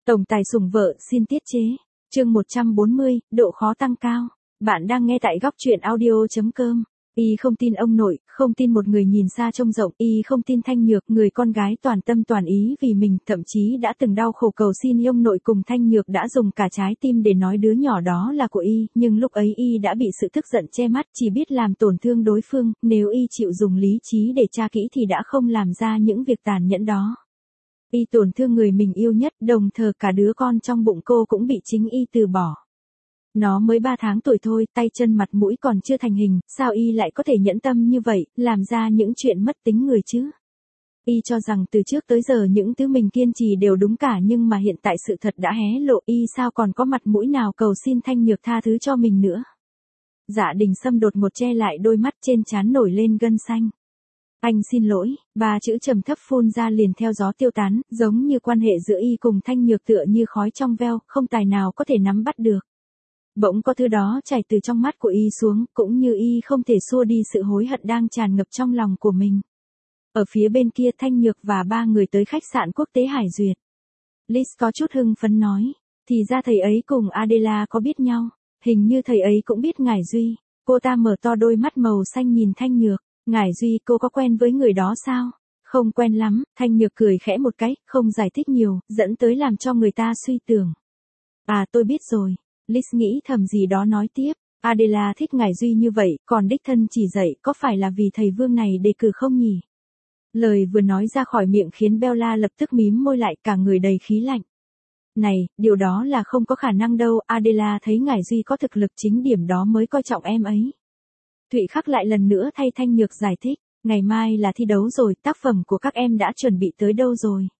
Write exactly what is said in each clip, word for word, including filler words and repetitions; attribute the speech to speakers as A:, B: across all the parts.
A: Tổng tài sủng vợ xin tiết chế. Chương một trăm bốn mươi, độ khó tăng cao. Bạn đang nghe tại góc truyện audio chấm com. Y không tin ông nội, không tin một người nhìn xa trông rộng, y không tin Thanh Nhược, người con gái toàn tâm toàn ý vì mình, thậm chí đã từng đau khổ cầu xin ông nội cùng Thanh Nhược đã dùng cả trái tim để nói đứa nhỏ đó là của y, nhưng lúc ấy y đã bị sự tức giận che mắt, chỉ biết làm tổn thương đối phương, nếu y chịu dùng lý trí để tra kỹ thì đã không làm ra những việc tàn nhẫn đó. Y tổn thương người mình yêu nhất, đồng thời cả đứa con trong bụng cô cũng bị chính y từ bỏ. Nó mới ba tháng tuổi thôi, tay chân mặt mũi còn chưa thành hình, sao y lại có thể nhẫn tâm như vậy, làm ra những chuyện mất tính người chứ? Y cho rằng từ trước tới giờ những thứ mình kiên trì đều đúng cả, nhưng mà hiện tại sự thật đã hé lộ, y sao còn có mặt mũi nào cầu xin Thanh Nhược tha thứ cho mình nữa. Dạ Đình Sâm đột ngột che lại đôi mắt, trên trán nổi lên gân xanh. Anh xin lỗi, ba chữ trầm thấp phun ra liền theo gió tiêu tán, giống như quan hệ giữa y cùng Thanh Nhược tựa như khói trong veo, không tài nào có thể nắm bắt được. Bỗng có thứ đó chảy từ trong mắt của y xuống, cũng như y không thể xua đi sự hối hận đang tràn ngập trong lòng của mình. Ở phía bên kia Thanh Nhược và ba người tới khách sạn quốc tế Hải Duyệt. Liz có chút hưng phấn nói, thì ra thầy ấy cùng Adela có biết nhau, hình như thầy ấy cũng biết Ngải Duy. Cô ta mở to đôi mắt màu xanh nhìn Thanh Nhược, Ngải Duy cô có quen với người đó sao? Không quen lắm, Thanh Nhược cười khẽ một cái, không giải thích nhiều, dẫn tới làm cho người ta suy tưởng. À tôi biết rồi. Liz nghĩ thầm gì đó nói tiếp, Adela thích Ngải Duy như vậy, còn đích thân chỉ dạy có phải là vì thầy Vương này đề cử không nhỉ? Lời vừa nói ra khỏi miệng khiến Bella lập tức mím môi lại, cả người đầy khí lạnh. Này, điều đó là không có khả năng đâu, Adela thấy Ngải Duy có thực lực, chính điểm đó mới coi trọng em ấy. Thụy Khắc lại lần nữa thay Thanh Nhược giải thích, ngày mai là thi đấu rồi, tác phẩm của các em đã chuẩn bị tới đâu rồi?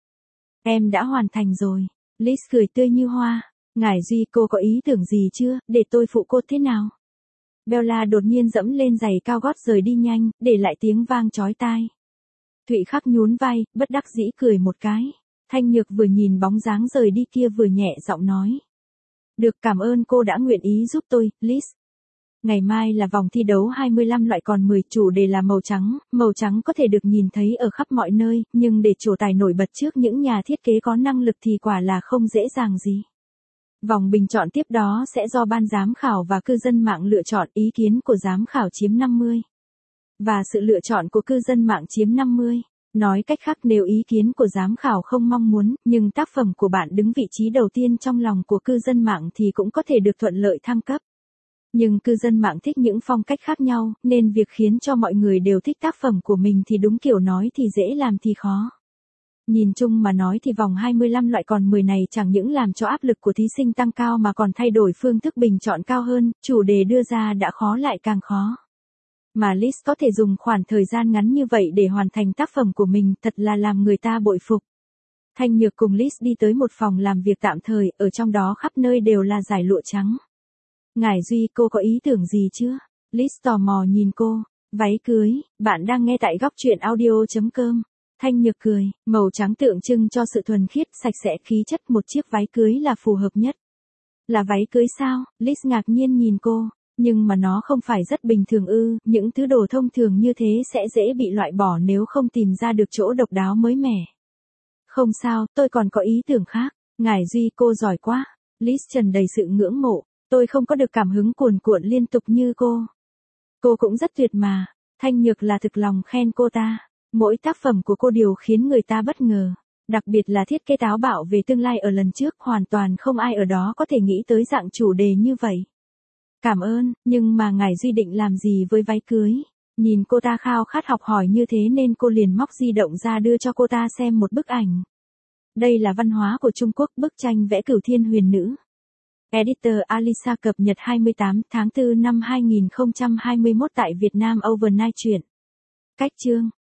A: Em đã hoàn thành rồi. Liz cười tươi như hoa. Ngải Duy cô có ý tưởng gì chưa, để tôi phụ cô thế nào? Bella đột nhiên dẫm lên giày cao gót rời đi nhanh, để lại tiếng vang chói tai. Thụy Khắc nhún vai, bất đắc dĩ cười một cái. Thanh Nhược vừa nhìn bóng dáng rời đi kia vừa nhẹ giọng nói. Được, cảm ơn cô đã nguyện ý giúp tôi, Liz. Ngày mai là vòng thi đấu hai mươi lăm loại còn mười, chủ đề là màu trắng, màu trắng có thể được nhìn thấy ở khắp mọi nơi, nhưng để trổ tài nổi bật trước những nhà thiết kế có năng lực thì quả là không dễ dàng gì. Vòng bình chọn tiếp đó sẽ do ban giám khảo và cư dân mạng lựa chọn, ý kiến của giám khảo chiếm năm mươi. Và sự lựa chọn của cư dân mạng chiếm năm mươi. Nói cách khác, nếu ý kiến của giám khảo không mong muốn, nhưng tác phẩm của bạn đứng vị trí đầu tiên trong lòng của cư dân mạng thì cũng có thể được thuận lợi thăng cấp. Nhưng cư dân mạng thích những phong cách khác nhau, nên việc khiến cho mọi người đều thích tác phẩm của mình thì đúng kiểu nói thì dễ làm thì khó. Nhìn chung mà nói thì vòng hai mươi lăm loại còn mười này chẳng những làm cho áp lực của thí sinh tăng cao mà còn thay đổi phương thức bình chọn cao hơn, chủ đề đưa ra đã khó lại càng khó. Mà Liz có thể dùng khoảng thời gian ngắn như vậy để hoàn thành tác phẩm của mình, thật là làm người ta bội phục. Thanh Nhược cùng Liz đi tới một phòng làm việc tạm thời, ở trong đó khắp nơi đều là dải lụa trắng. Ngải Duy cô có ý tưởng gì chưa? Liz tò mò nhìn cô. Váy cưới, bạn đang nghe tại góc truyện audio chấm com. Thanh Nhược cười, màu trắng tượng trưng cho sự thuần khiết, sạch sẽ, khí chất, một chiếc váy cưới là phù hợp nhất. Là váy cưới sao? Liz ngạc nhiên nhìn cô, nhưng mà nó không phải rất bình thường ư, những thứ đồ thông thường như thế sẽ dễ bị loại bỏ nếu không tìm ra được chỗ độc đáo mới mẻ. Không sao, tôi còn có ý tưởng khác. Ngải Duy cô giỏi quá. Liz tràn đầy sự ngưỡng mộ, tôi không có được cảm hứng cuồn cuộn liên tục như cô. Cô cũng rất tuyệt mà. Thanh Nhược là thực lòng khen cô ta. Mỗi tác phẩm của cô đều khiến người ta bất ngờ, đặc biệt là thiết kế táo bạo về tương lai ở lần trước, hoàn toàn không ai ở đó có thể nghĩ tới dạng chủ đề như vậy. Cảm ơn, nhưng mà Ngải Duy định làm gì với váy cưới? Nhìn cô ta khao khát học hỏi như thế nên cô liền móc di động ra đưa cho cô ta xem một bức ảnh. Đây là văn hóa của Trung Quốc, bức tranh vẽ Cửu Thiên Huyền Nữ. Editor Alisa cập nhật hai mươi tám tháng tư năm hai nghìn không trăm hai mươi mốt tại Việt Nam Overnight truyện. Cách chương